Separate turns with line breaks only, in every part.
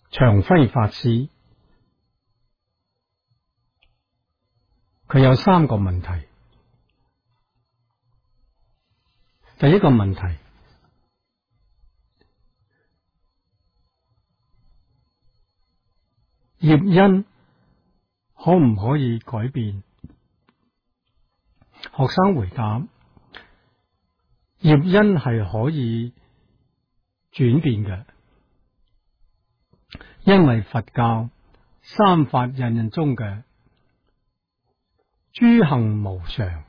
長輝法師，佢有3個問題。第一個問題，業因可唔可以改變？學生回答：業因係可以轉變嘅，因為佛教三法印印中嘅諸行無常，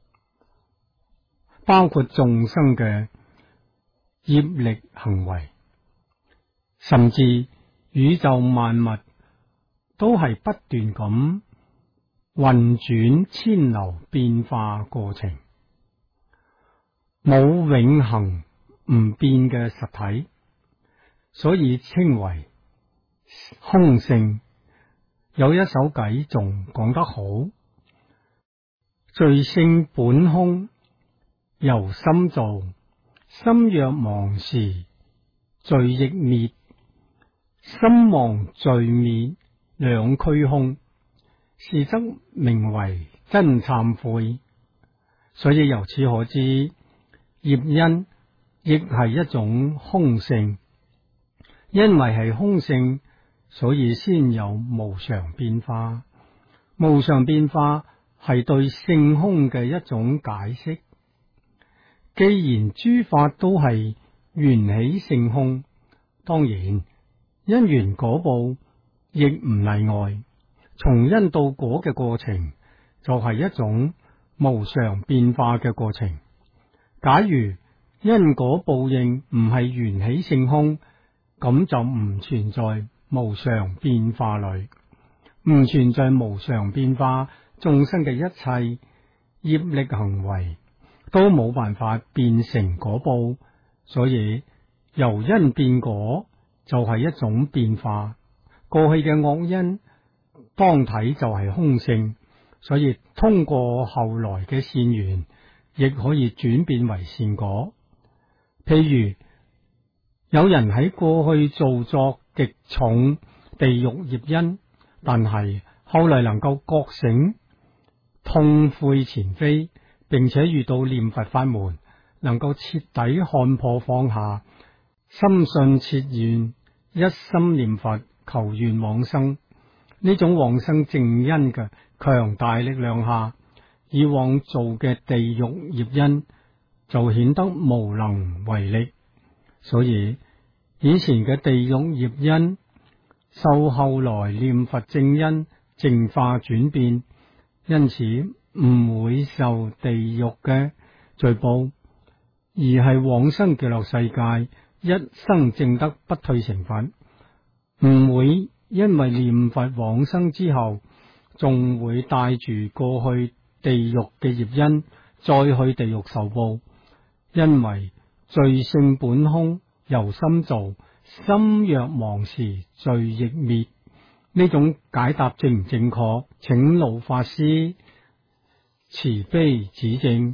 包括眾生嘅業力行為，甚至宇宙萬物都係不斷咁運轉遷流變化過程，冇永恆唔變嘅實體，所以稱為空性。有一首偈仲講得好：罪性本空，由心造，心若亡時，罪亦滅。心亡罪滅兩俱空，是則名為真懺悔。所以由此可知，業因亦係一種空性，因為係空性，所以先有無常變化。無常變化係對性空嘅一種解釋。既然諸法都係緣起性空，當然因緣果報亦唔例外。從因到果嘅過程就係一種無常變化嘅過程。假如因果報應唔係緣起性空，咁就唔存在無常變化裏，唔存在無常變化，眾生嘅一切業力行為都冇辦法變成果報，所以由因變果就係一種變化。過去嘅惡因當體就係空性，所以通過後來嘅善緣，亦可以轉變為善果。譬如有人喺過去造作極重地獄業因，但係後來能夠覺醒、痛悔前非，並且遇到念佛法門，能夠徹底看破放下，深信切願，一心念佛求願往生。呢種往生正因嘅強大力量下，以往做嘅地獄業因就顯得無能為力。所以以前嘅地獄業因受後來念佛正因淨化轉變，因此唔會受地獄嘅罪報，而係往生極樂世界，一生證得不退成佛。唔會因為念佛往生之後，仲會帶住過去地獄嘅業因再去地獄受報。因為罪性本空，由心造，心若亡時，罪亦滅。呢種解答正唔正確？請老法師慈悲指正。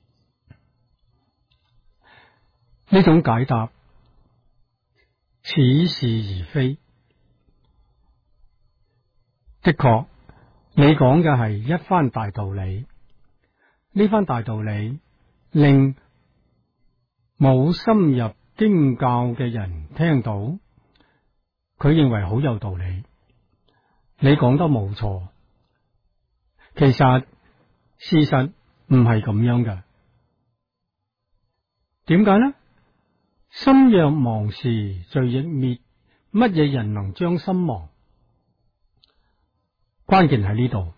呢種解答似是而非。的確，你講嘅係一番大道理。呢番大道理令冇深入經教嘅人聽到，佢認為好有道理。你講得冇錯，其實事實唔係咁樣嘅。點解呢？心若亡時，罪亦滅。乜嘢人能將心亡？關鍵喺呢度。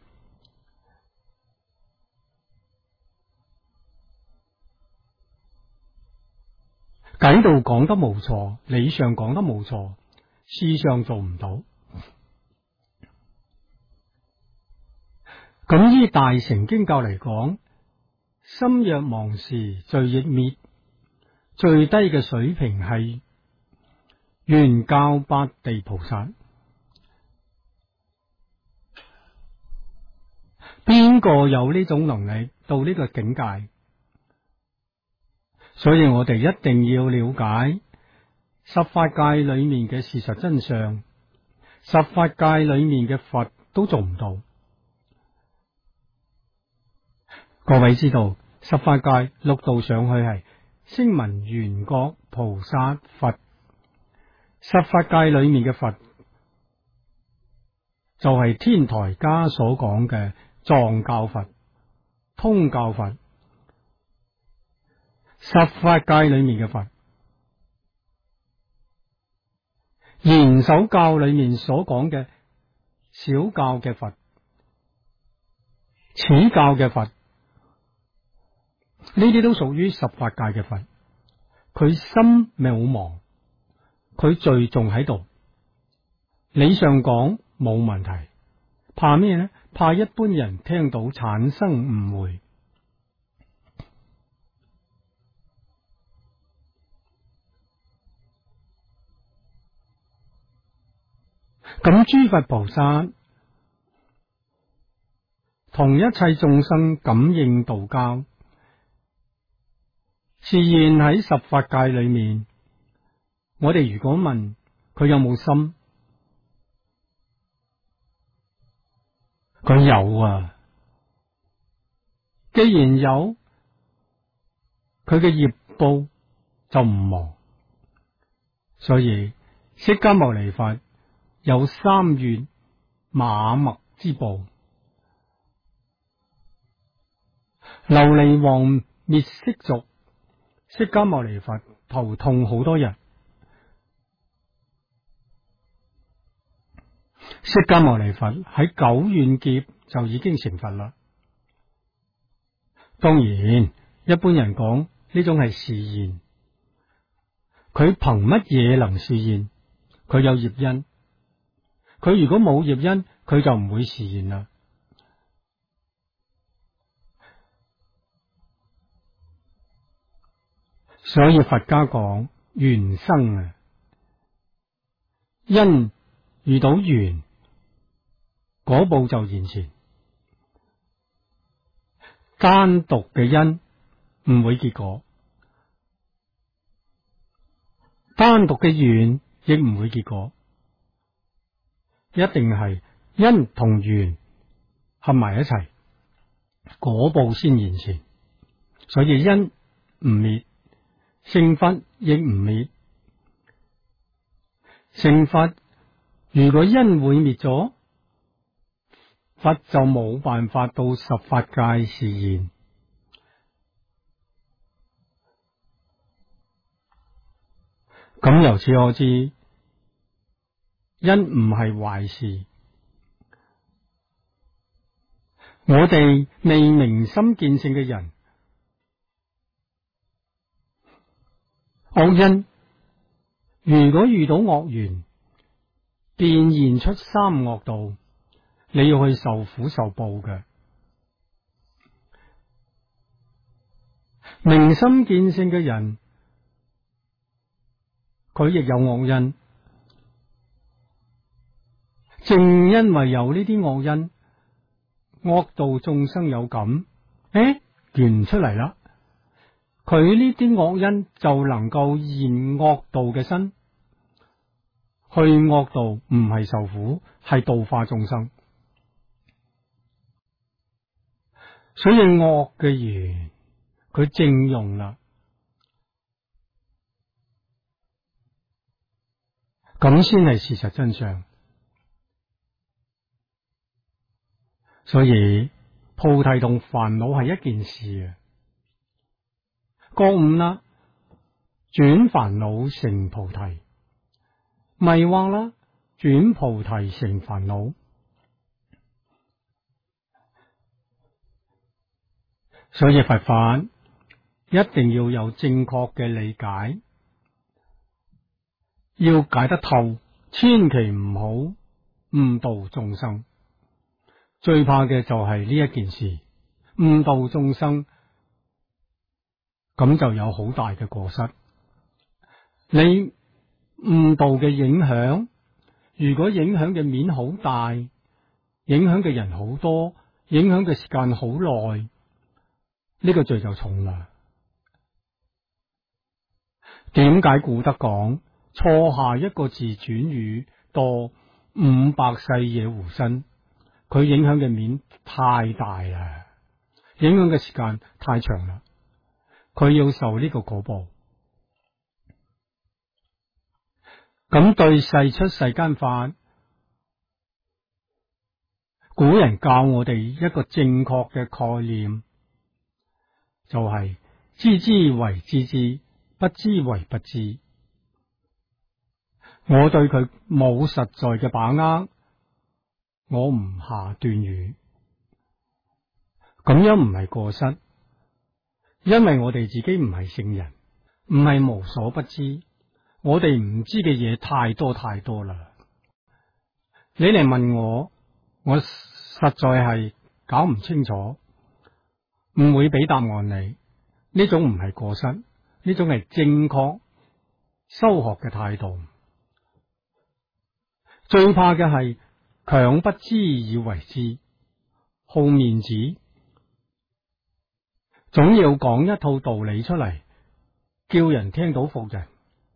偈度講得冇錯，理上講得冇錯，事上做唔到。咁依大乘經教嚟講，心若亡時，罪亦滅。最低嘅水平係原教八地菩薩。邊個有呢種能力到呢個境界？所以我哋一定要了解十法界裏面嘅事實真相， 十法界裏面嘅佛都做唔到。各位知道，十法界六道上去係聲聞緣覺菩薩佛，十法界裏面嘅佛就係天台家所講嘅藏教佛、通教佛。十法界裏面嘅佛，賢首教裏面所講嘅小教嘅佛、此教嘅佛，呢啲都屬於十法界嘅佛。佢心渺茫，佢罪仲喺度，理上講冇問題，怕咩呢？怕一般人聽到產生誤會。咁諸佛菩薩同一切眾生感應道交，自然喺十法界裏面。我哋如果問佢有冇心，佢有啊。既然有，佢嘅業報就唔忘。所以釋迦牟尼佛有三月馬麥之報，琉璃王滅色族，釋迦牟尼佛頭痛好多日。釋迦牟尼佛喺九願劫就已經成佛啦。當然，一般人講呢種係示現，佢憑乜嘢能示現？佢有業因。佢如果冇業因，佢就唔會示現啦。所以佛家講緣生啊，因遇到緣，果報就現前。單獨嘅因唔會結果，單獨嘅緣亦唔會結果，一定係因同緣合埋一齊，果報先現前。所以因唔滅，成佛亦唔滅。成佛如果因會滅咗，佛就冇辦法到十法界示現。咁由此可知，因唔係壞事。我哋未明心見性嘅人，惡因如果遇到惡緣，變現出三惡道，你要去受苦受報嘅。明心見性嘅人，佢亦有惡因，正因為有呢啲惡因，惡道眾生有感，緣出嚟啦。佢呢啲惡因就能夠現惡道嘅身，去惡道唔係受苦，係度化眾生。所以惡嘅緣，佢正用啦，咁先係事實真相。所以菩提同煩惱係一件事啊！覺悟啦，轉煩惱成菩提；迷惑啦，轉菩提成煩惱。所以佛法一定要有正確嘅理解，要解得透，千祈唔好誤導眾生。最怕嘅就係呢一件事，誤導眾生，咁就有好大嘅過失。你誤導嘅影響，如果影響嘅面好大，影響嘅人好多，影響嘅時間好耐，呢個罪就重啦。點解古德講錯下一個字轉語多， 500世野狐身，佢影響嘅面太大啦，影響嘅時間太長啦，佢要受呢個果報。咁對世出世間法，古人教我哋一個正確嘅概念，就係知之為知之，不知為不知。我對佢冇實在嘅把握，我唔下斷語，咁樣唔係過失，因為我哋自己唔係聖人，唔係無所不知，我哋唔知嘅嘢太多太多啦。你嚟問我，我實在係搞唔清楚，唔會俾答案你。呢種唔係過失，呢種係正確修學嘅態度。最怕嘅係強不知以為知，好面子，總要講一套道理出嚟，叫人聽到服人，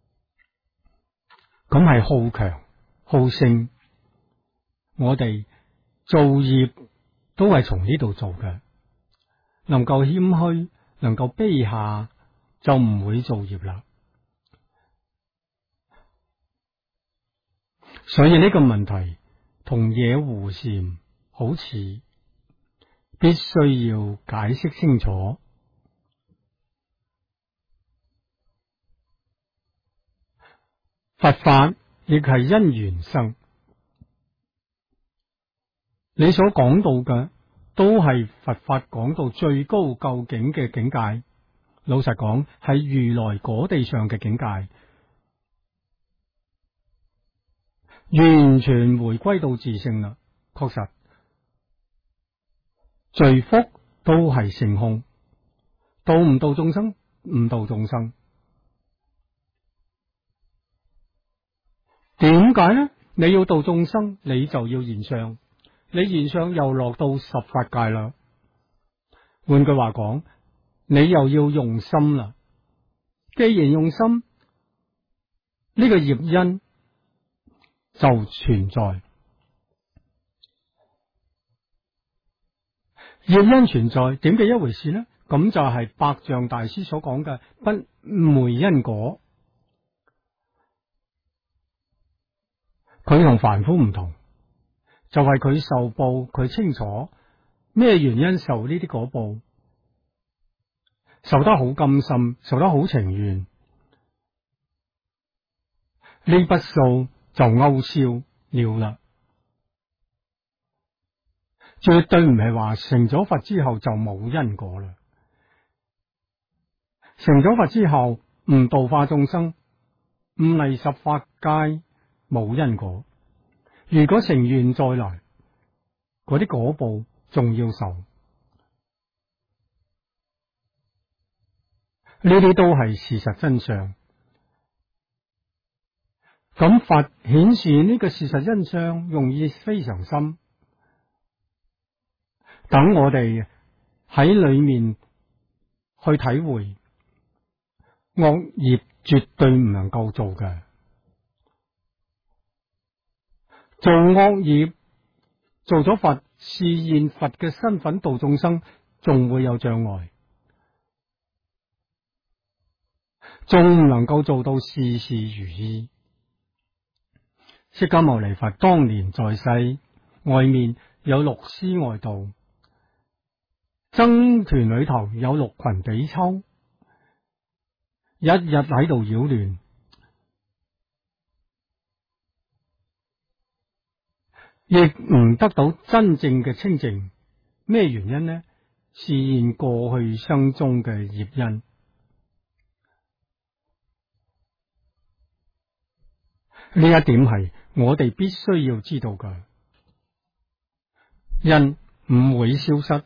咁係好強好勝。我哋做業都係從呢度做嘅，能夠謙虛，能夠卑下，就唔會做業啦。所以呢個問題同野狐禪好似，必須要解釋清楚。佛法亦係因緣生，你所講到嘅都係佛法講到最高究竟嘅境界。老實講，係如來果地上嘅境界，完全回歸到自性啦。確實，罪福都係性空，度唔度眾生？唔度眾生。點解呢？你要度眾生，你就要現相，你現相又落到十法界啦。換句話講，你又要用心啦。既然用心，呢個業因就存在。業因存在，點嘅一回事呢？咁就係百丈大師所講嘅不昧因果。佢同凡夫唔同，就係佢受報，佢清楚咩原因受呢啲果報，受得好甘心，受得好情願，呢筆數就勾銷了啦。絕對唔係話成咗佛之後就冇因果啦。成咗佛之後唔度化眾生，唔嚟十法界，冇因果。如果成願再來，嗰啲果報仲要受。呢啲都係事實真相。咁佛顯示呢個事實真相，用意非常深。等我哋喺裏面去體會，惡業絕對唔能夠做嘅。做惡業，做咗佛，示現佛嘅身份度眾生，仲會有障礙，仲唔能夠做到事事如意。釋迦牟尼佛當年在世，外面有6師外道，僧團裏頭有6群比丘，日日喺度擾亂，亦唔得到真正嘅清淨。咩原因呢？示現過去生中嘅業因。呢一點係我哋必須要知道嘅。因唔會消失，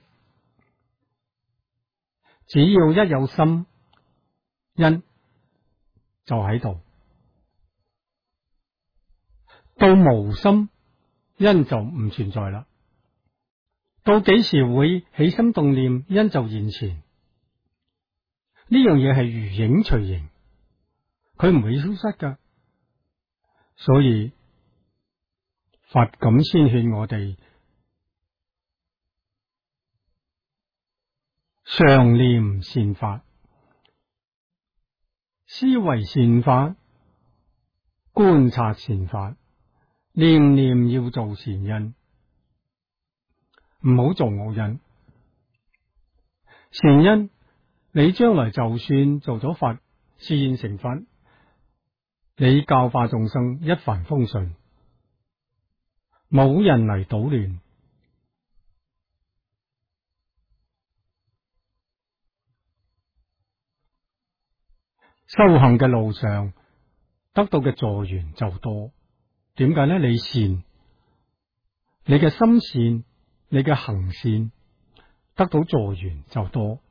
只要一有心，因就喺度；到無心，因就唔存在啦。到幾時會起心動念，因就現前。呢樣嘢係如影隨形，佢唔會消失噶。所以佛咁先勸我哋常念善法，思維善法，觀察善法，念念要做善因，唔好做惡因。善因，你將來就算做咗佛，示現成佛，你教化眾生一帆風順，冇人嚟搗亂。修行嘅路上得到嘅助緣就多。點解呢？你善，你嘅心善，你嘅行善，得到助緣就多。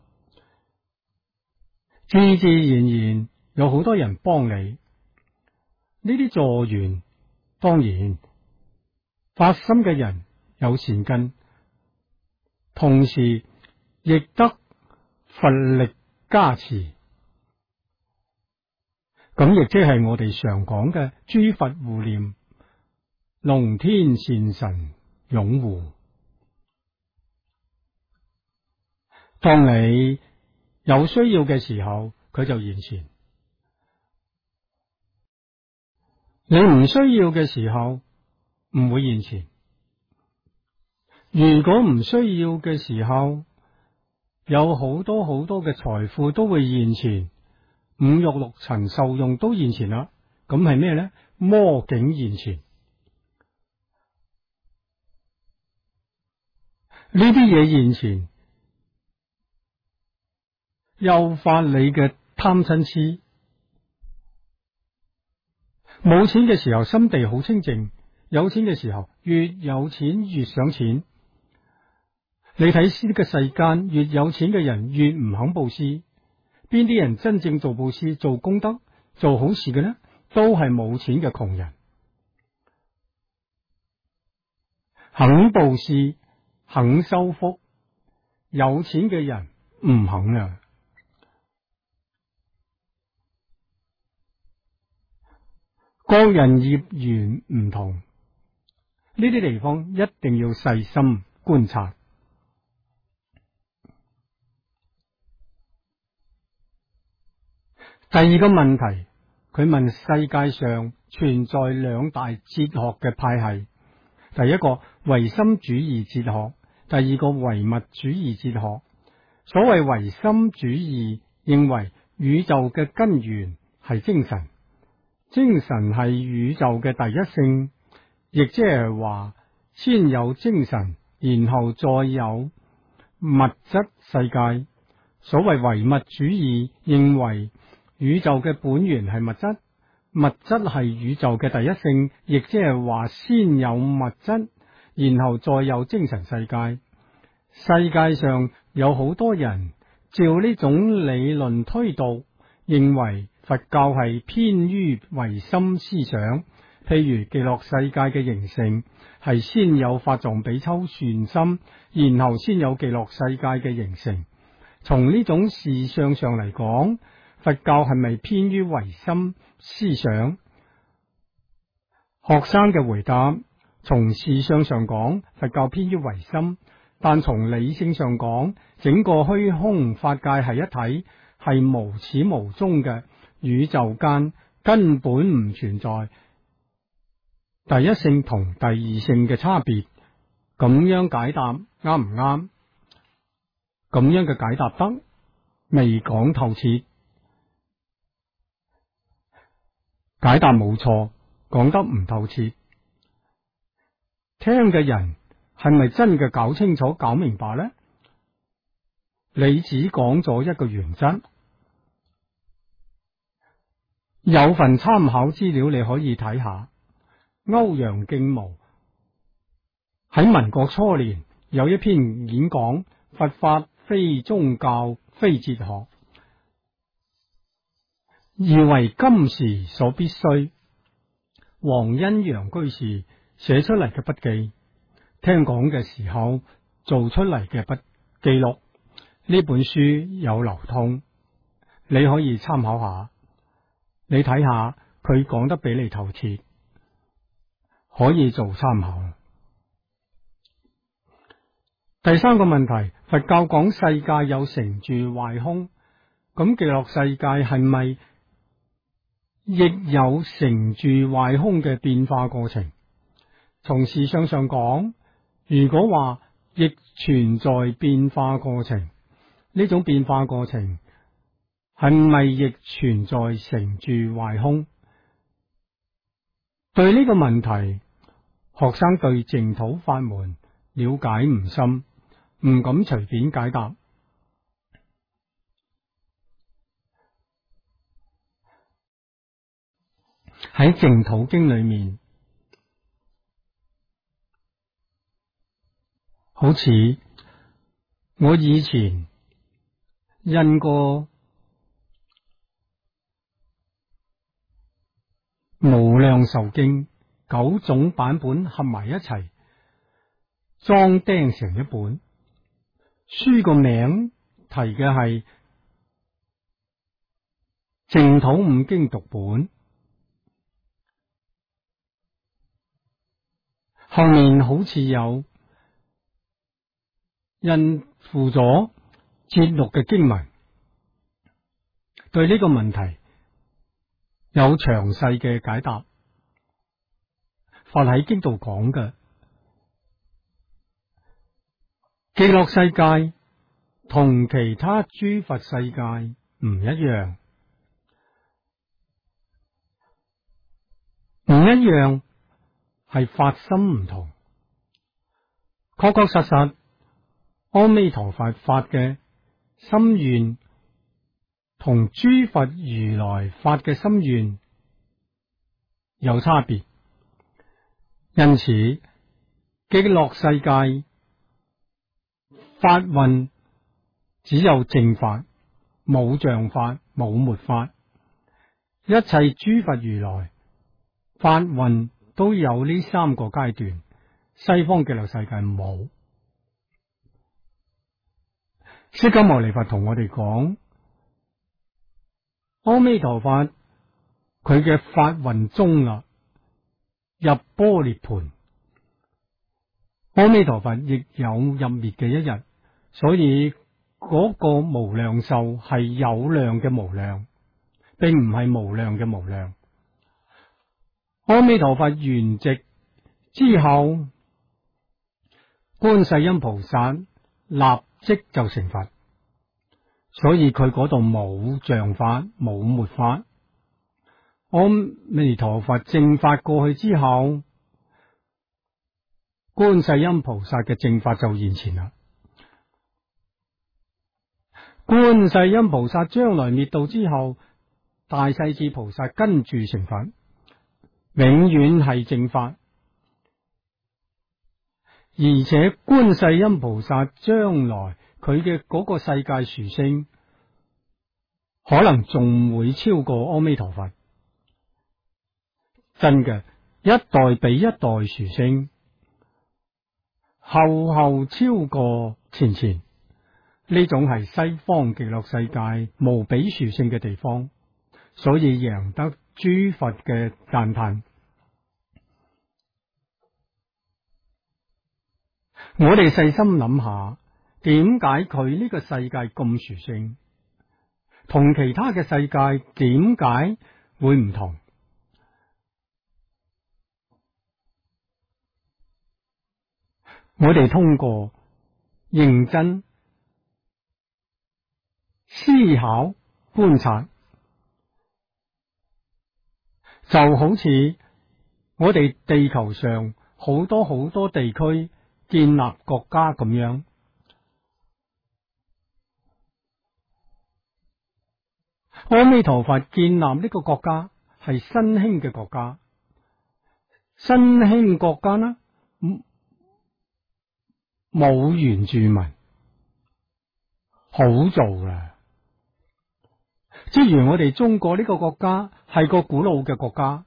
自自然然有好多人幫你，呢啲助緣當然發心嘅人有善根，同時亦得佛力加持。咁亦即係我哋常講嘅諸佛護念，龍天善神擁護。當你有需要嘅時候，佢就現前；你唔需要嘅時候，唔會現前。如果唔需要嘅時候，有好多好多嘅財富都會現前，五欲六塵受用都現前啦。咁係咩呢？魔境現前。呢啲嘢現前，誘發你嘅貪嗔癡。冇錢嘅時候心地好清淨，有錢嘅時候越有錢越想錢。你睇呢個世間，越有錢嘅人越唔肯布施。邊啲人真正做布施、做功德、做好事嘅呢？都係冇錢嘅窮人。肯布施、肯修福，有錢嘅人唔肯啊。各人業緣唔同，呢啲地方一定要細心觀察。第二個問題，佢問世界上存在兩大哲學嘅派系，第一個唯心主義哲學，第二個唯物主義哲學。所謂唯心主義認為宇宙嘅根源係精神，精神係宇宙嘅第一性，亦即係話先有精神，然後再有物質世界。所謂唯物主義認為宇宙嘅本源係物質，物質係宇宙嘅第一性，亦即係話先有物質，然後再有精神世界。世界上有好多人照呢種理論推導，認為佛教係偏於唯心思想。譬如極樂世界嘅形成係先有法藏比丘傳心，然後先有極樂世界嘅形成。從呢種事相上嚟講，佛教係咪偏於唯心思想？學生嘅回答：從事相上講，佛教偏於唯心，但從理性上講，整個虛空法界係一體，係無始無終嘅，宇宙間根本唔存在第一性同第二性嘅差別。咁樣解答啱唔啱？咁樣嘅解答得未講透徹，解答冇錯，講得唔透徹。聽嘅人係咪真嘅搞清楚、搞明白呢？你只講咗一個原則，有份參考資料你可以睇下。歐陽敬無喺民國初年有一篇演講，佛法非宗教非哲學，而為今時所必須。黃恩陽居士寫出嚟嘅筆記，聽講嘅時候做出嚟嘅筆記錄，呢本書有流通，你可以參考下。你睇下佢講得比你透徹， 可以做參考。第三個問題，佛教講世界有成住壞空，咁極樂世界係咪亦有成住壞空嘅變化過程？從事相上講，如果話亦存在變化過程，呢種變化過程係咪亦存在成住壞空？對呢個問題，學生對淨土法門了解唔深，唔敢隨便解答。喺淨土經裏面，好似我以前印過無量壽經9種版本合埋一齊，裝訂成一本書，個名提嘅係淨土五經讀本，後面好似有印附咗節錄嘅經文，對呢個問題有詳細嘅解答。佛喺經度講嘅極樂世界同其他諸佛世界唔一樣，唔一樣係發心唔同。確確實實，阿彌陀佛發嘅心願同諸佛如來發嘅心願有差別，因此極樂世界法運只有正法，冇像法，冇末法。一切諸佛如來法運都有呢3個階段，西方極樂世界冇。釋迦牟尼佛同我哋講，阿彌陀佛佢嘅法運中啦，入般涅槃，阿彌陀佛亦有入滅嘅一日，所以嗰個無量壽係有量嘅無量，並唔係無量嘅無量。阿彌陀佛圓寂之後，觀世音菩薩立即就成佛，所以佢嗰度冇像法，冇末法。阿彌陀佛正法過去之後，觀世音菩薩嘅正法就現前啦。觀世音菩薩將來滅度之後，大勢至菩薩跟住成佛，永遠係正法。而且觀世音菩薩將來佢嘅嗰個世界殊勝，可能仲會超過阿彌陀佛。真嘅，一代比一代殊勝，後後超過前前。呢種係西方極樂世界無比殊勝嘅地方，所以贏得諸佛嘅讚嘆。我哋細心諗下，點解佢呢個世界咁殊勝，同其他嘅世界點解會唔同？我哋通過認真思考觀察，就好似我哋地球上好多好多地區建立國家咁樣，阿彌陀佛建立呢個國家係新興嘅國家，新興國家呢冇原住民，好做嘅。即如我哋中國呢個國家係個古老嘅國家，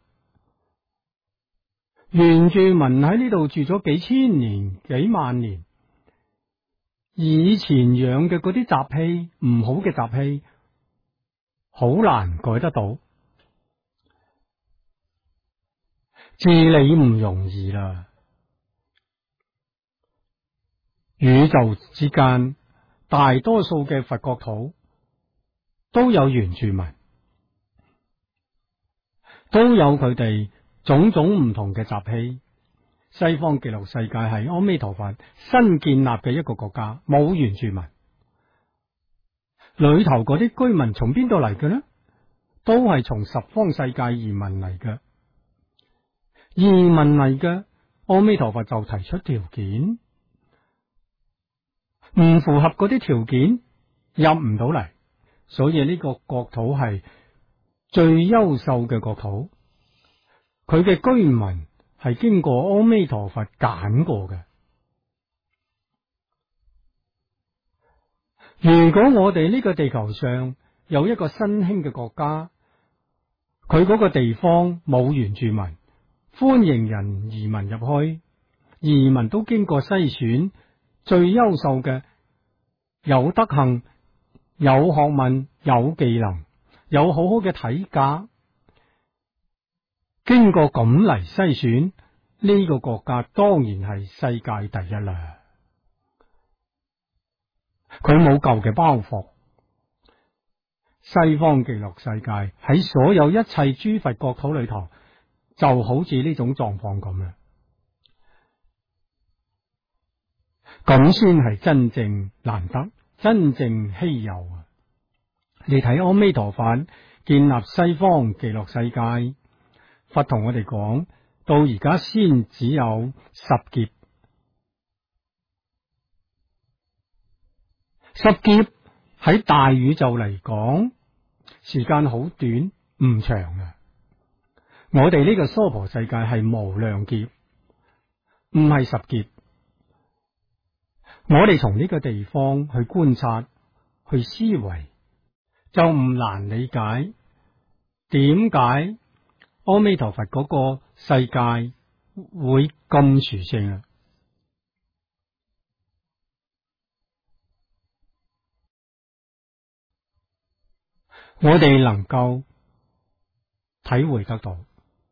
原住民喺呢度住咗幾千年、幾萬年，以前養嘅嗰啲習氣，唔好嘅習氣，好難改得到。 治理唔容易啦。宇宙之間，大多數嘅佛國土都有原住民，都有佢哋種種唔同嘅習氣。西方極樂世界係阿彌陀佛新建立嘅一個國家，冇原住民。裏頭嗰啲居民從邊度嚟嘅呢？都係從十方世界移民嚟嘅。移民嚟嘅，阿彌陀佛就提出條件，唔符合嗰啲條件入唔到嚟，所以呢個國土係最優秀嘅國土。佢嘅居民係經過阿彌陀佛揀過嘅。如果我哋呢個地球上有一個新興嘅國家，佢嗰個地方冇原住民，歡迎人移民入去，移民都經過篩選，最優秀嘅，有德行、有學問、有技能、有好好嘅體格，經過咁嚟篩選，呢個國家當然係世界第一啦。佢冇舊嘅包袱。西方極樂世界喺所有一切諸佛國土裏頭，就好似呢種狀況咁啦。咁先係真正難得，真正稀有啊！你睇阿彌陀佛建立西方極樂世界，佛同我哋講，到而家先只有10劫。10劫喺大宇宙嚟講，時間好短，唔長啊！我哋呢個娑婆世界係無量劫，唔係10劫。我哋從呢個地方去觀察、去思維，就唔難理解點解阿彌陀佛嗰個世界會咁殊勝啊！我哋能夠體會得到。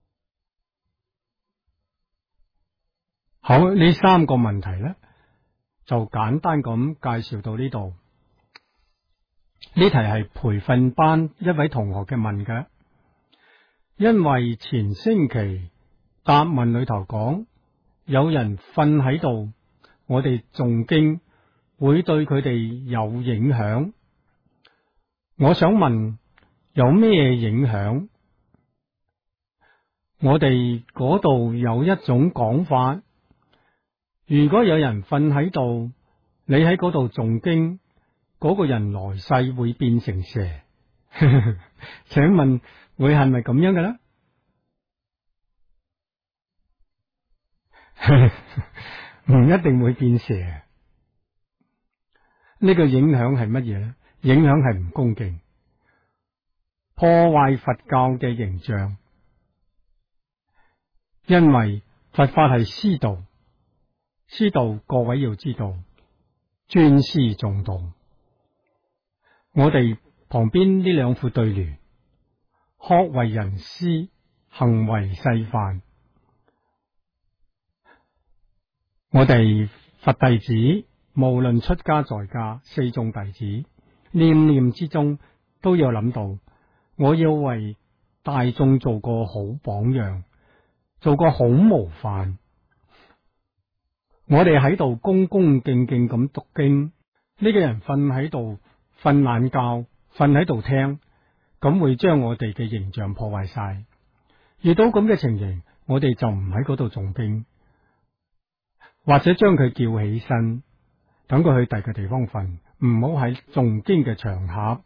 好，呢3個問題呢，就簡單咁介紹到呢度。呢題係培訓班一位同學嘅問嘅，因為前星期答問裏頭講，有人瞓喺度，我哋誦經會對佢哋有影響。我想問有咩影響？我哋嗰度有一種講法，如果有人瞓喺度，你喺嗰度誦經，嗰個人來世會變成蛇。請問會係咪咁樣嘅呢？唔一定會變蛇。呢個影響係乜嘢呢？影響係唔恭敬，破壞佛教嘅形象。因為佛法係師道，師道各位要知道，尊師重道。我哋旁邊呢兩副對聯，學為人師，行為世範。我哋佛弟子，無論出家在家，四眾弟子，念念之中都要諗到，我要為大眾做個好榜樣，做個好模範。我哋喺度恭恭敬敬咁讀經，呢個人瞓喺度瞓懶覺，瞓喺度聽，咁會將我哋嘅形象破壞晒。遇到咁嘅情形，我哋就唔喺嗰度誦經，或者將佢叫起身，等佢去第二個地方瞓，唔好喺誦經嘅場合。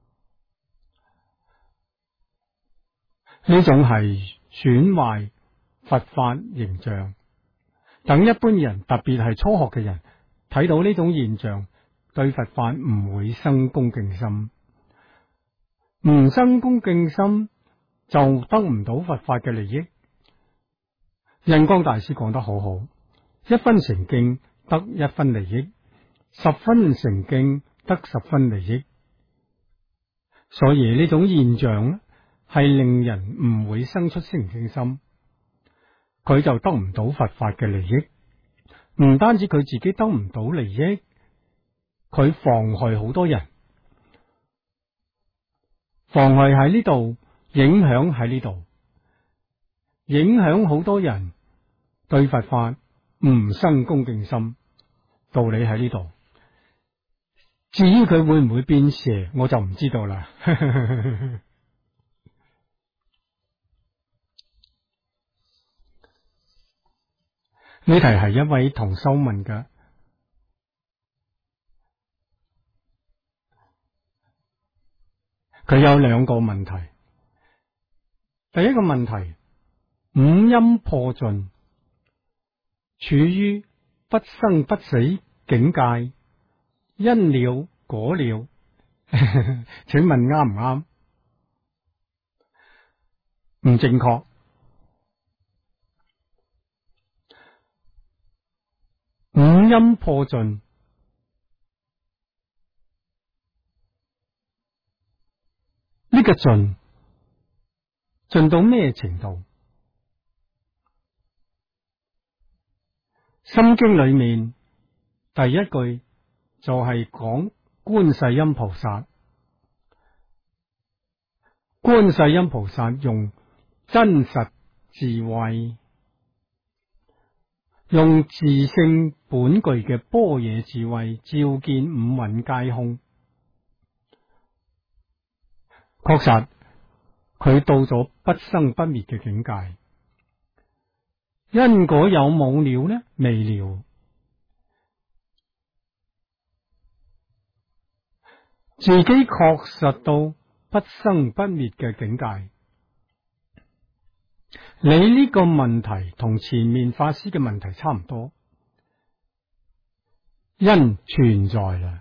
呢種係損壞佛法形象。等一般人，特別係初學嘅人，睇到呢種現象，對佛法唔會生恭敬心，唔生恭敬心就得唔到佛法嘅利益。印光大師講得好好，1分誠敬得1分利益，10分誠敬得10分利益。所以呢種現象係令人唔會生出誠敬心。 佢就得唔到佛法嘅利益。唔單止佢自己得唔到利益，佢妨害好多人，妨害喺呢度，影響喺呢度，影響好多人對佛法唔生恭敬心。道理喺呢度。至於佢會唔會變邪，我就唔知道啦。呢題係一位同修問嘅，佢有兩個問題。第一個問題，五陰破盡，處於不生不死境界，因了果了，請問啱唔啱？唔正確。五陰破盡，呢個盡到咩程度？心經裏面第一句就係講觀世音菩薩，觀世音菩薩用真實智慧，用自性本具嘅般若智慧照見五蘊皆空。確實佢到咗不生不滅嘅境界。因果有冇了呢？未了。自己確實到不生不滅嘅境界。你呢個問題同前面法師嘅問題差唔多，因存在啦，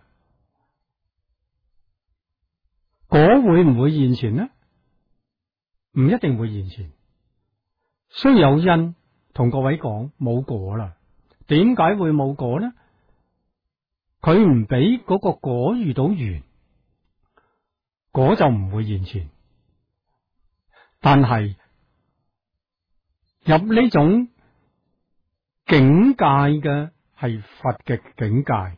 果會唔會現前呢？唔一定會現前，雖有因，同各位講冇果啦。點解會冇果呢？佢唔俾嗰個果遇到緣，果就唔會現前。但係入呢種境界嘅係佛嘅境界，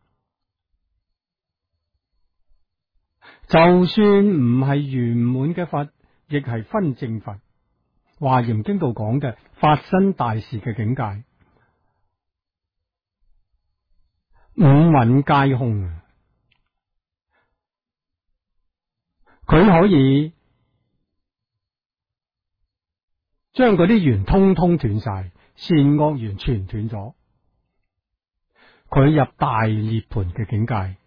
就算唔係圓滿嘅佛，亦係分正佛。華嚴經度講嘅法身大事嘅境界，五蘊皆空啊！佢可以將嗰啲緣通通斷晒，善惡緣全斷咗，佢入大涅槃嘅境界。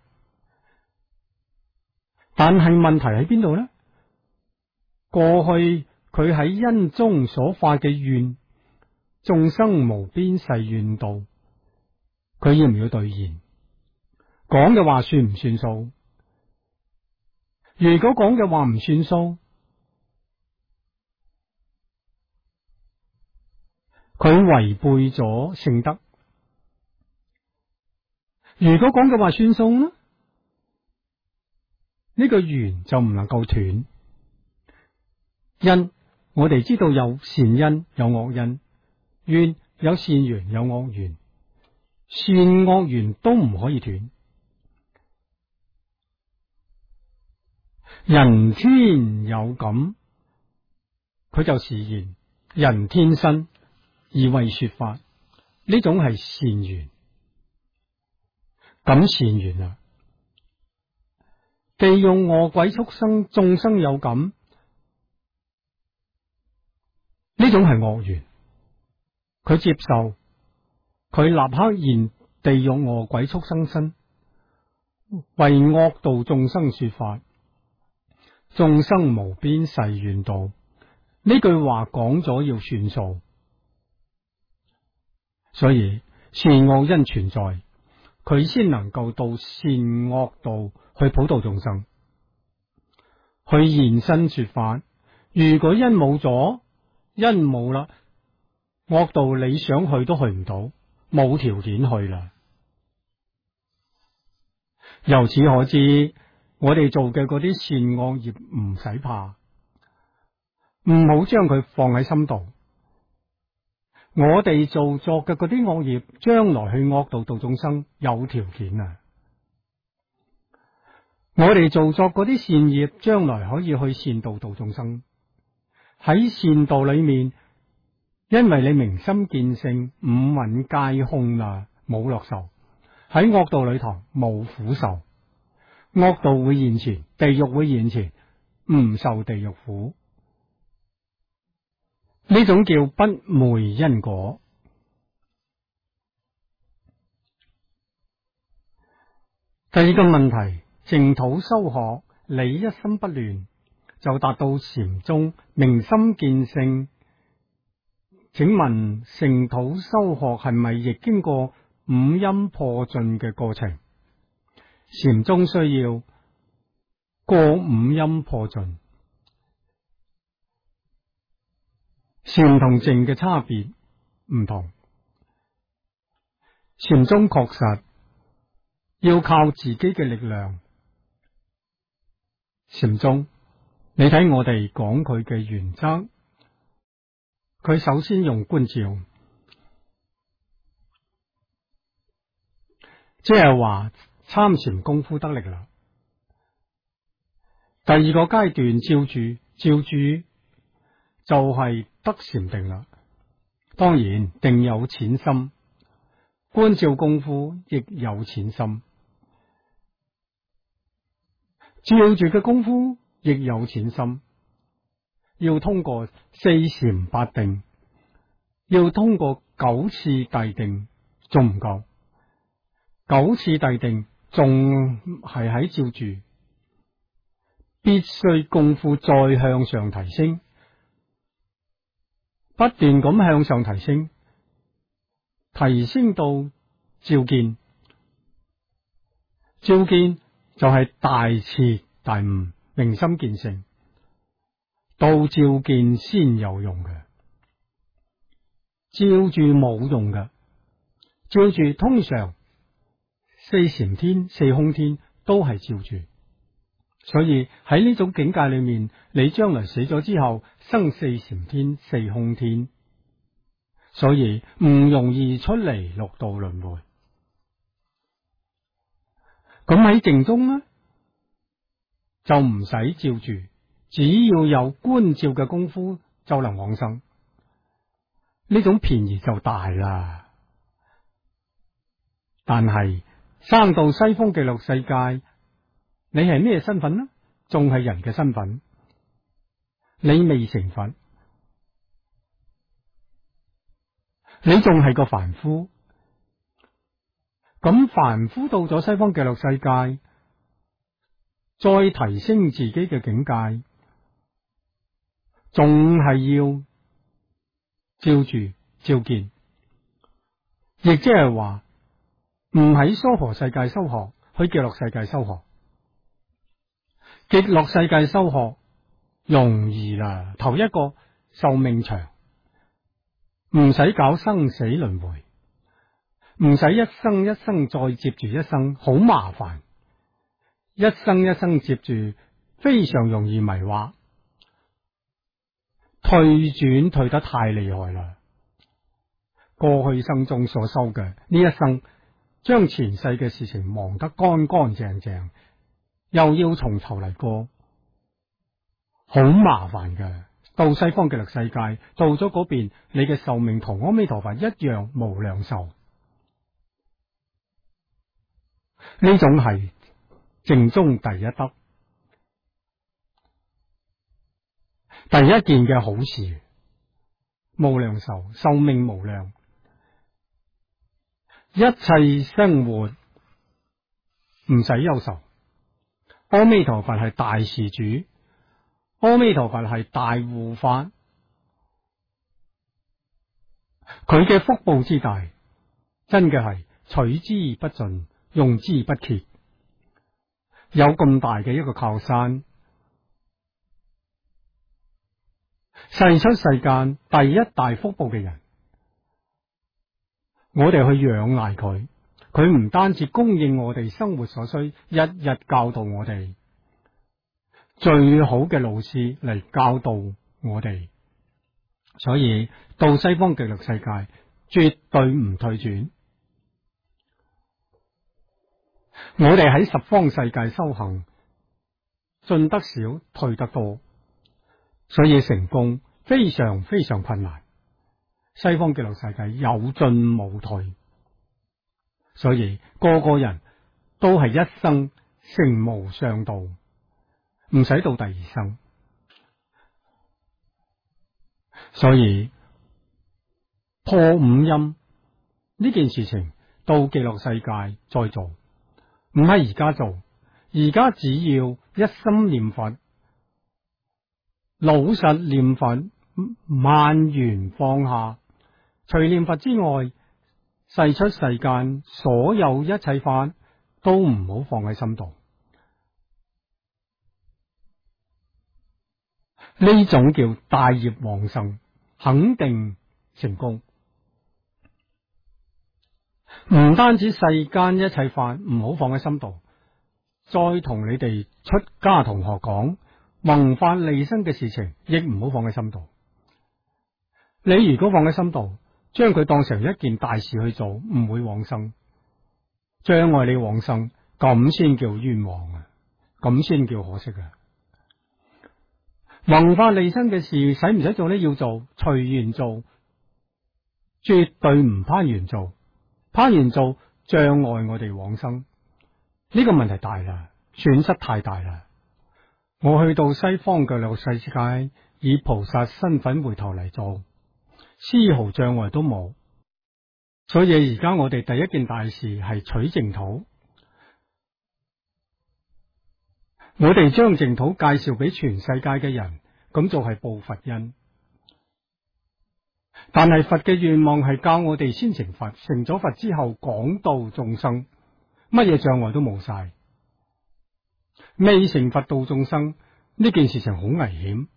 但係問題喺邊度呢？過去佢喺因中所發嘅願，眾生無邊誓願度，佢要唔要兌現？講嘅話算唔算數？如果講嘅話唔算數，佢違背咗聖德。如果講嘅話算數呢？呢個緣就唔能夠斷。因我哋知道有善因有惡因，願有善緣有惡緣，善惡緣都唔可以斷。人天有感，佢就示現人天身而為說法，呢種係善緣。咁善緣啊，地獄餓鬼畜生眾生有感，呢種係惡緣。佢接受，佢立刻現地獄餓鬼畜生身，為惡道眾生說法，眾生無邊誓願度。呢句話講咗要算數，所以善惡因存在，佢先能夠到善惡道去普度眾生，去現身說法。如果因冇咗，因冇啦，惡道你想去都去唔到，冇條件去啦。由此可知，我哋做嘅嗰啲善惡業唔使怕，唔好將佢放喺心度。 我哋做作嘅嗰啲惡業，將來去惡道度眾生有條件啊！我哋做作嗰啲善業，將來可以去善道度眾生。喺善道裏面，因為你明心見性，五蘊皆空啦，冇樂受。喺惡道裏頭冇苦受，惡道會現前，地獄會現前，唔受地獄苦。呢種叫不昧因果。第二個問題，淨土修學，理一心不亂，就達到禪宗明心見性。請問淨土修學係咪亦經過五陰破盡嘅過程？禪宗需要過五陰破盡。禪同淨嘅差別唔同，禪宗確實要靠自己嘅力量。禪宗，你睇我哋講佢嘅原則，佢首先用觀照，即係話參禪功夫得力啦。第二個階段照住就係得禪定啦。當然定有淺深，觀照功夫亦有淺深，照住嘅功夫亦有淺深。要通過四禪八定，要通過九次諦定，仲唔夠。九次諦定仲係喺照住，必須功夫再向上提升，不斷咁向上提升，提升到照見。照見就係大徹大悟，明心見性。到照見先有用嘅，照住冇用嘅。照住通常四禪天、四空天都係照住，所以喺呢種境界裏面，你將來死咗之後生四禪天、四空天，所以唔容易出嚟六道輪迴。咁喺淨宗呢，就唔使照住。只要有觀照嘅功夫就能往生，呢種便宜就大啦。但係生到西方極樂世界，你係咩身份呢？仲係人嘅身份，你未成佛，你仲係個凡夫。咁凡夫到咗西方極樂世界，再提升自己嘅境界，仲係要照住照見，亦即係話唔喺娑婆世界修學，去極樂世界修學。極樂世界修學容易啦，頭一個壽命長，唔使搞生死輪迴，唔使一生一生再接住一生，好麻煩。一生一生接住，非常容易迷惑。退轉退得太厲害啦！過去生中所修嘅呢一生，將前世嘅事情忘得乾乾淨淨，又要從頭嚟過，好麻煩嘅。到西方極樂世界，到咗嗰邊，你嘅壽命同阿彌陀佛一樣無量壽。呢種係淨宗第一德。第一件嘅好事，無量壽，壽命無量，一切生活唔使憂愁。阿彌陀佛係大事主，阿彌陀佛係大護法，佢嘅福報之大，真嘅係取之不盡，用之不竭。有咁大嘅一個靠山，世出世間第一大福報嘅人，我哋去仰賴佢，佢唔單止供應我哋生活所需，日日教導我哋，最好嘅老師嚟教導我哋， 所以到西方極樂世界絕對唔退轉。我哋喺十方世界修行，進得少，退得多，所以成功非常非常困難。西方極樂世界有進冇退，所以個個人都係一生成無上道，唔使到第二生。所以破五陰呢件事情到極樂世界再做，唔係而家做。而家只要一心念佛，老實念佛，萬緣放下。除念佛之外，世出世間所有一切法都唔好放喺心度。呢種叫大業旺盛，肯定成功。唔單止世間一切法唔好放喺心度，再同你哋出家同學講宏法利生嘅事情，亦唔好放喺心度。你如果放喺心度，將佢當成一件大事去做，唔會往生，障礙你往生，咁先叫冤枉啊！咁先叫可惜啊！宏法利生嘅事使唔使做呢？要做，隨緣做，絕對唔攀緣做。攀緣做障礙我哋往生，呢個問題大啦，損失太大啦。我去到西方極樂世界，以菩薩身份回頭嚟做，絲毫障礙都冇。所以而家我哋第一件大事係取淨土，我哋將淨土介紹俾全世界嘅人，咁就係報佛恩。但係佛嘅願望係教我哋先成佛，成咗佛之後廣度眾生，乜嘢障礙都冇晒。未成佛度眾生呢件事情好危險，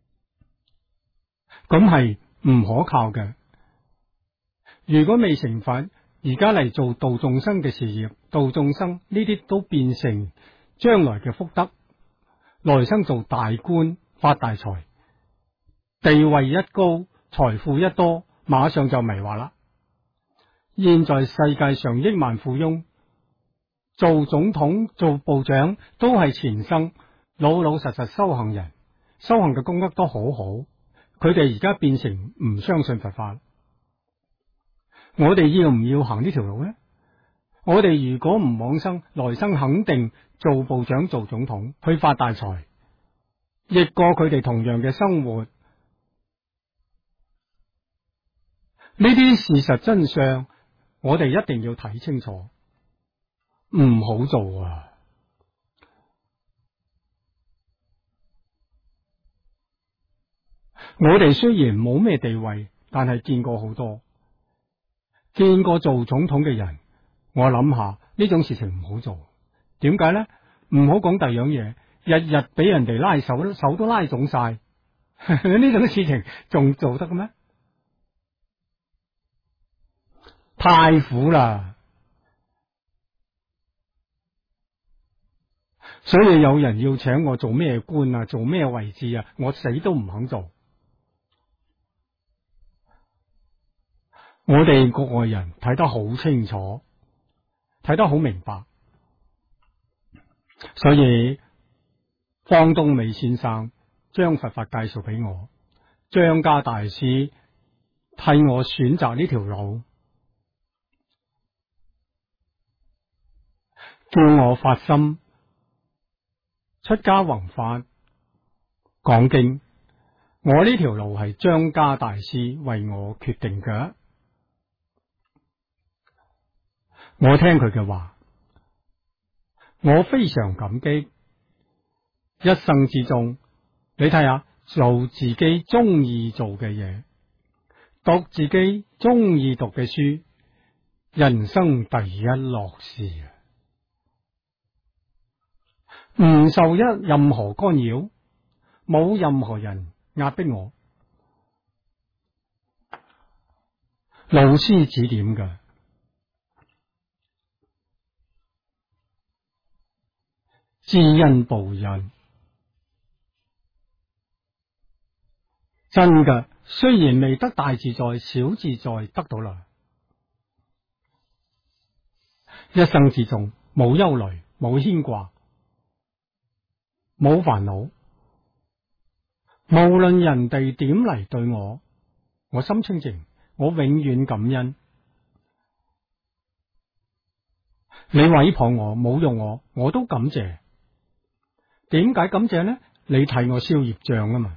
咁係唔可靠嘅。如果未成佛，而家嚟做度眾生嘅事業，度眾生呢啲都變成將來嘅福德，來生做大官發大財，地位一高，財富一多，馬上就迷惑啦。現在世界上億萬富翁做總統做部長都係前生老老實實修行人，修行嘅功德都好好，佢哋而家變成唔相信佛法。我哋要唔要行呢條路呢？我哋如果唔往生，來生肯定做部長做總統去發大財，亦過佢哋同樣嘅生活。呢啲事實真相，我哋一定要睇清楚，唔好做啊！我哋雖然冇咩地位，但係見過好多，見過做總統嘅人。我諗下呢種事情唔好做。點解呢？唔好講第二樣嘢，日日俾人哋拉手，手都拉腫晒，呢種事情仲做得嘅咩？太苦啦！所以有人要請我做咩官啊，做咩位置啊，我死都唔肯做。我哋國外人睇得好清楚，睇得好明白，所以方東美先生將佛法介紹俾我，張家大師替我選擇呢條路，叫我發心出家弘法講經。我呢條路係張家大師為我決定嘅，我聽佢嘅話，我非常感激。一生之中，你睇下，做自己中意做嘅嘢，讀自己中意讀嘅書，人生第一樂事啊！唔受任何干擾，冇任何人壓迫我，老師指點嘅，知恩報恩，真嘅雖然未得大自在，小自在得到啦。一生之中冇憂慮，冇牽掛，冇煩惱。無論人哋點嚟對我，我心清淨，我永遠感恩。你毀謗我、侮辱我，我都感謝。點解感謝呢？你替我消業障啊嘛。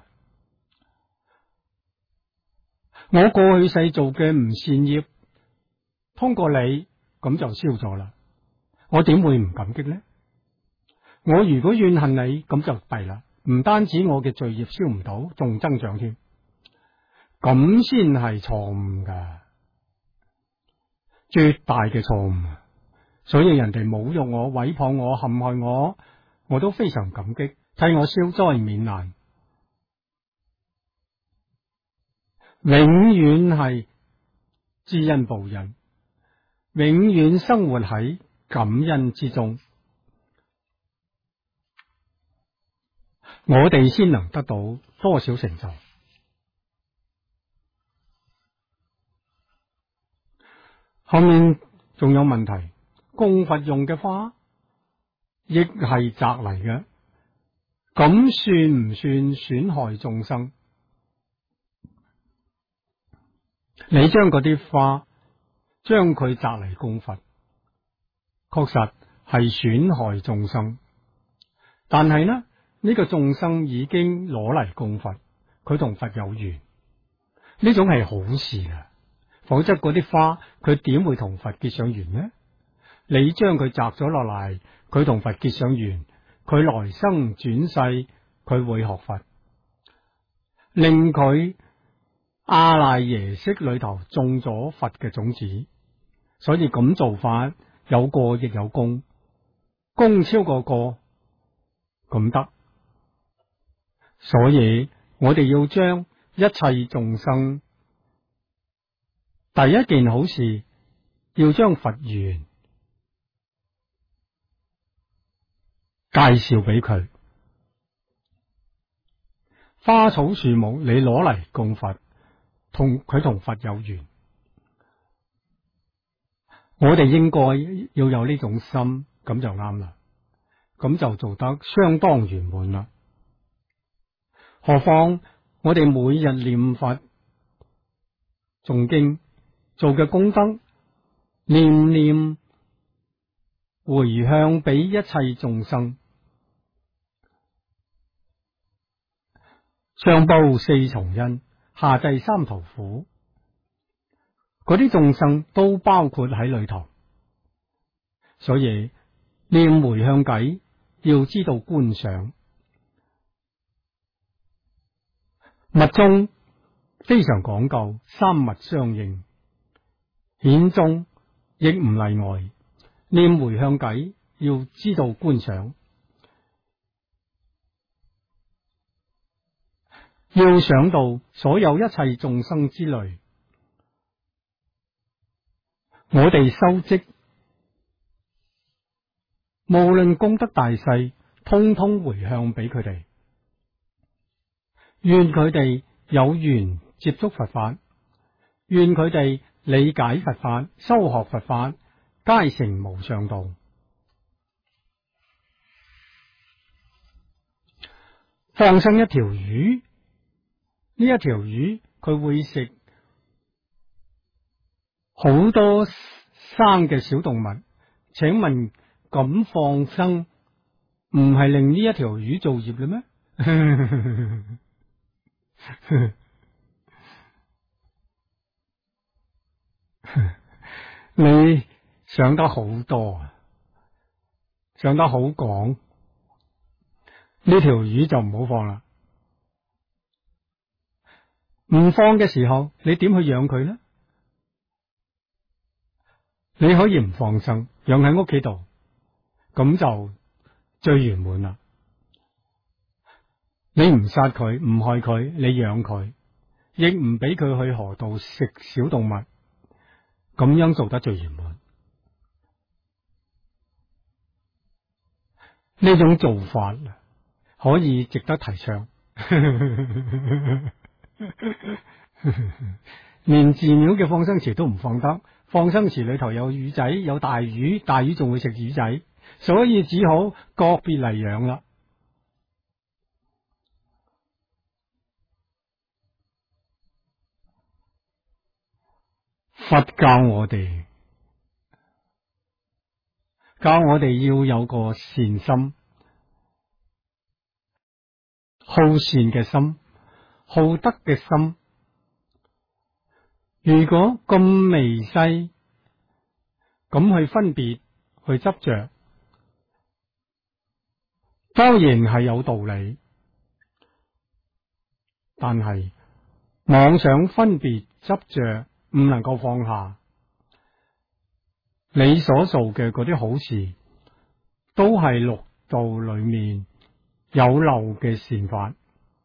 我過去世做嘅唔善業，通過你咁就消咗啦。我點會唔感激呢？我如果怨恨你，咁就弊啦。唔單止我嘅罪業消唔到，仲增長添。咁先係錯誤噶，絕大嘅錯誤。所以人哋侮辱我、毀謗我、陷害我，我都非常感激，替我消災免難，永遠係知恩報恩，永遠生活喺感恩之中，我哋先能得到多少成就。後面仲有問題，供佛用嘅花亦係摘嚟嘅，咁算唔算損害眾生？你將嗰啲花將佢摘嚟供佛，確實係損害眾生。但係呢，呢個眾生已經攞嚟供佛，佢同佛有緣，呢種係好事啊！否則嗰啲花佢點會同佛結上緣呢？你將佢摘咗落嚟，佢同佛結上緣，佢來生轉世佢會學佛，令佢阿賴耶識裏頭種咗佛嘅種子。所以咁做法有過亦有功，功超過過咁得。所以我哋要將一切眾生，第一件好事要將佛緣介紹俾佢。花草樹木你攞嚟供佛，佢同佛有緣，我哋應該要有呢種心，咁就啱啦，咁就做得相當圓滿啦。何況我哋每日念佛誦經做嘅功德，念念回向俾一切眾生，上報四重恩，下濟三途苦，嗰啲眾生都包括喺裏頭。所以念回向偈要知道觀想，密宗非常講究三密相應，顯宗亦唔例外。念回向偈要知道觀想，要想到所有一切眾生之類，我哋修積，無論功德大細，通通回向俾佢哋，願佢哋有緣接觸佛法，願佢哋理解佛法、修學佛法，皆成無上道。放生一條魚，呢一條魚佢會食好多生嘅小動物，請問咁放生唔係令呢一條魚造業嘞咩？你想得好多，想得好廣，呢條魚就唔好放啦。唔放嘅時候，你點去養佢呢？你可以唔放生，養喺屋企度，咁就最圓滿啦。你唔殺佢，唔害佢，你養佢，亦唔俾佢去河道食小動物，咁樣做得最圓滿。呢種做法可以值得提倡。 連寺廟嘅放生池都唔放得，放生池裏頭有魚仔，有大魚，大魚仲會食魚仔，所以只好個別嚟養啦。佛教我哋要有個善心，好善嘅心，好德嘅心。如果咁微細咁去分別去執着，當然係有道理，但係妄想分別執着，唔能夠放下，你所做嘅嗰啲好事都係六道裏面有漏嘅善法，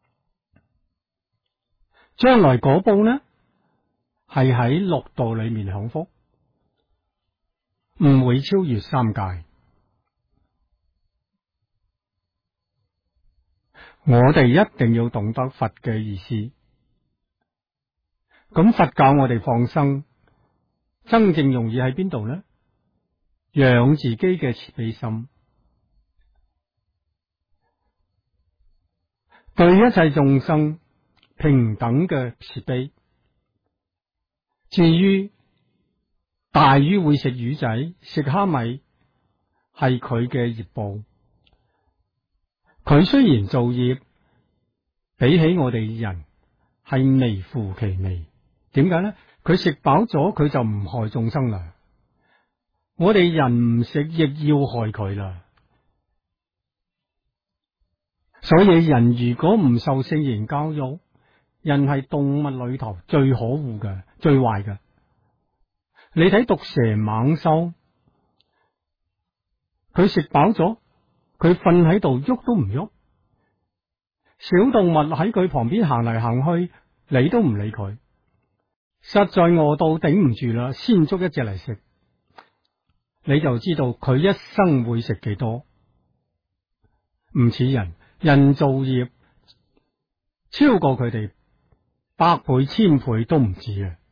將來果報呢係喺六道裏面享福，唔會超越三界。我哋一定要懂得佛嘅意思。咁佛教我哋放生，真正容易喺邊度呢？養自己嘅慈悲心，對一切眾生平等嘅慈悲。至於大魚會食魚仔，食蝦米，係佢嘅業報。佢雖然造業，比起我哋人係微乎其微。點解呢？佢食飽咗，佢就唔害眾生啦。我哋人唔食，亦要害佢啦。所以人如果唔受聖言教育，人係動物裏頭最可惡嘅、最壞嘅。你睇毒蛇猛獸，佢食飽咗，佢瞓喺度喐都唔喐。小動物喺佢旁邊行嚟行去，理都唔理佢。實在餓到頂唔住啦，先捉一隻嚟食，你就知道佢一生會食幾多。唔似人，人造業超過佢哋百倍千倍都唔止啊！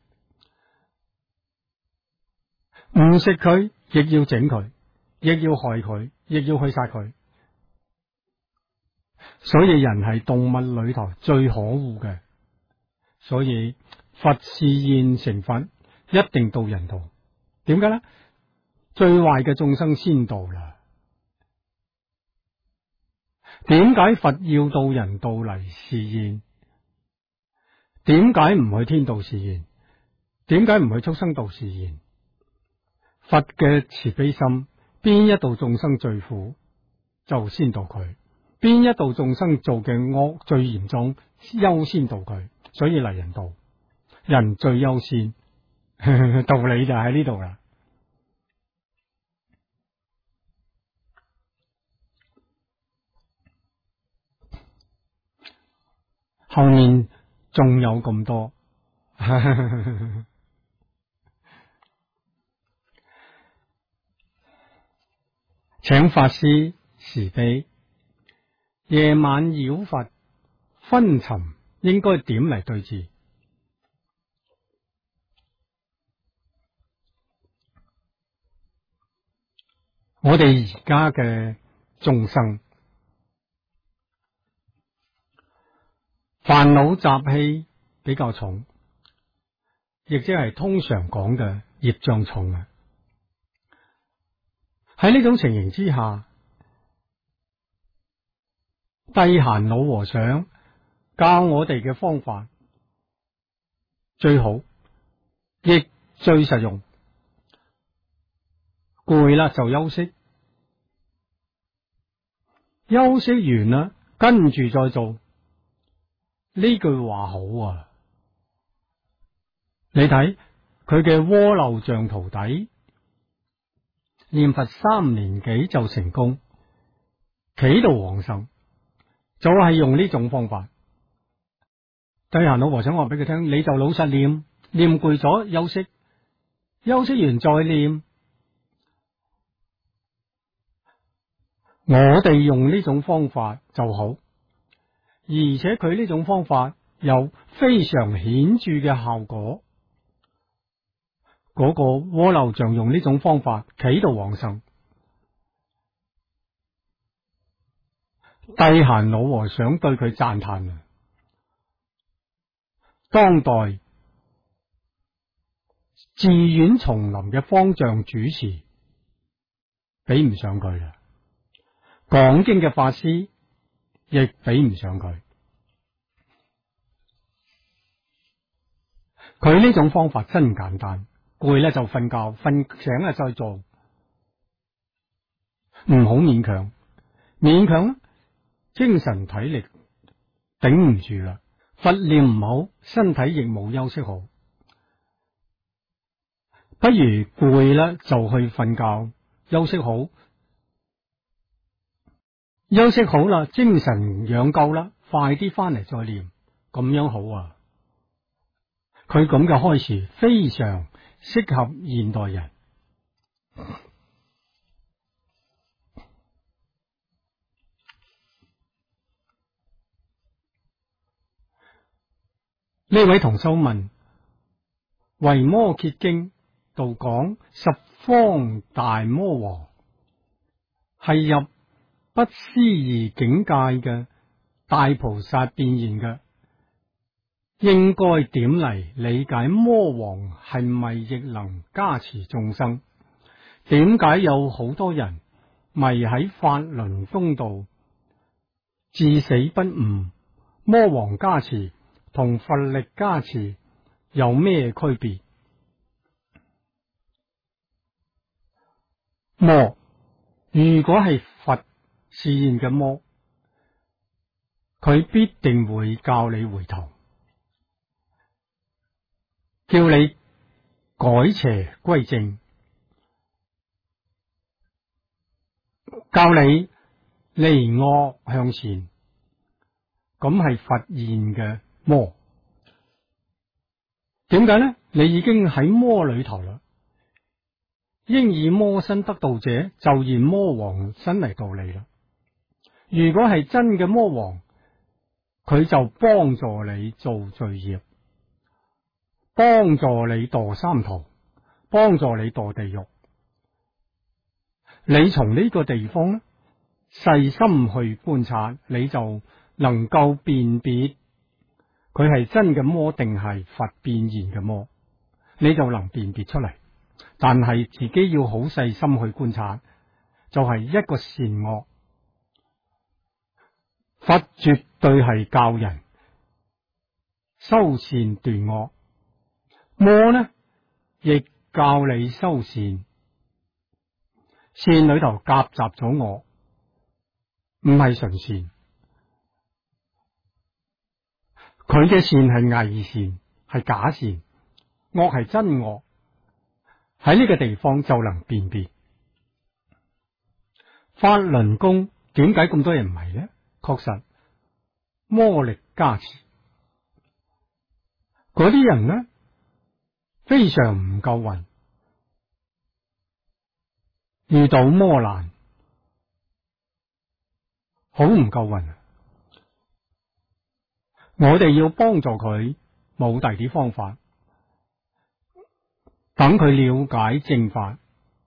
唔食佢，亦要整佢，亦要害佢，亦要去殺佢。所以人係動物裏頭最可惡嘅。所以佛示現成佛，一定到人道。點解呢？最壞嘅眾生先到啦。點解佛要到人道嚟示現？點解唔去天道示現？點解唔去畜生道示現？佛嘅慈悲心，邊一度眾生最苦，就先度佢；邊一度眾生做嘅惡最嚴重，優先度佢。所以嚟人道，人最優先，道理就喺呢度啦。後面仲有咁多，請法師慈悲，夜晚繞佛昏沉應該點嚟對治？我哋而家嘅眾生煩惱習氣比較重，亦即係通常講嘅業障重啊。喺呢種情形之下，諦閑老和尚教我哋嘅方法最好，亦最實用。攰啦就休息，休息完啦，跟住再做。呢句話好啊！你睇佢嘅鍋漏像徒弟，念佛3年幾就成功，企到往生，就係用呢種方法。諦閑老和尚話俾佢聽，你就老實念，念攰咗休息，休息完再念。我哋用呢種方法就好，而且佢呢種方法有非常顯著嘅效果。嗰個鍋漏像用呢種方法企度往生。帝閑老和尚對佢讚嘆啊！當代寺院叢林嘅方丈主持比唔上佢啦，講經嘅法師亦比唔上佢。佢呢種方法真簡單，攰咧就瞓覺，瞓醒咧再做，唔好勉強，勉強精神體力頂唔住啦，佛念唔好，身體亦冇休息好，不如攰啦就去瞓覺，休息好，休息好啦，精神養夠啦，快啲翻嚟再念，咁樣好啊！佢咁嘅開示非常適合現代人。呢位同修問：維摩詰經度講十方大魔王係入不思議境界嘅大菩薩變現嘅，應該點嚟理解魔王係咪亦能加持眾生？點解有好多人迷喺法輪功度至死不悟？魔王加持同佛力加持有咩區別？魔如果係佛示現嘅魔，佢必定會教你回頭，叫你改邪歸正，教你離惡向善，咁係佛現嘅魔。點解呢？你已經喺魔裏頭啦，應以魔身得道者就現魔王身嚟度你啦。如果係真嘅魔王，佢就幫助你做罪業，幫助你墮三途，幫助你墮地獄。你從呢個地方呢，細心去觀察，你就能夠辨別佢係真嘅魔定係佛變現嘅魔，你就能辨別出嚟。但係自己要好細心去觀察，就係一個善惡。佛絕對係教人修善斷惡，魔呢亦教你修善，善裏頭夾雜咗惡，唔係純善。佢嘅善係偽善，係假善，惡係真惡。喺呢個地方就能辨別。法輪功點解咁多人迷呢？確實魔力加持，嗰啲人呢非常唔夠運，遇到魔難，好唔夠運。我哋要幫助佢，冇第啲方法，等佢了解正法，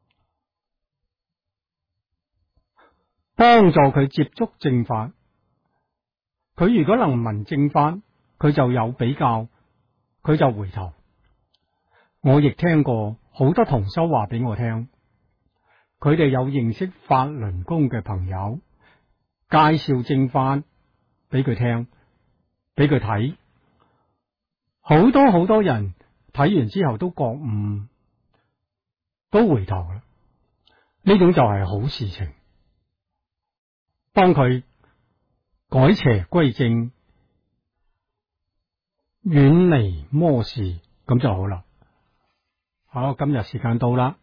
幫助佢接觸正法。佢如果能聞正法，佢就有比較，佢就回頭。我亦聽過好多同修話俾我聽，佢哋有認識法輪功嘅朋友，介紹正法俾佢聽，俾佢睇，好多人睇完之後都覺悟，都回頭啦。呢種就係好事情，幫佢改邪歸正，遠離魔事，咁就好啦。好，今日時間到啦。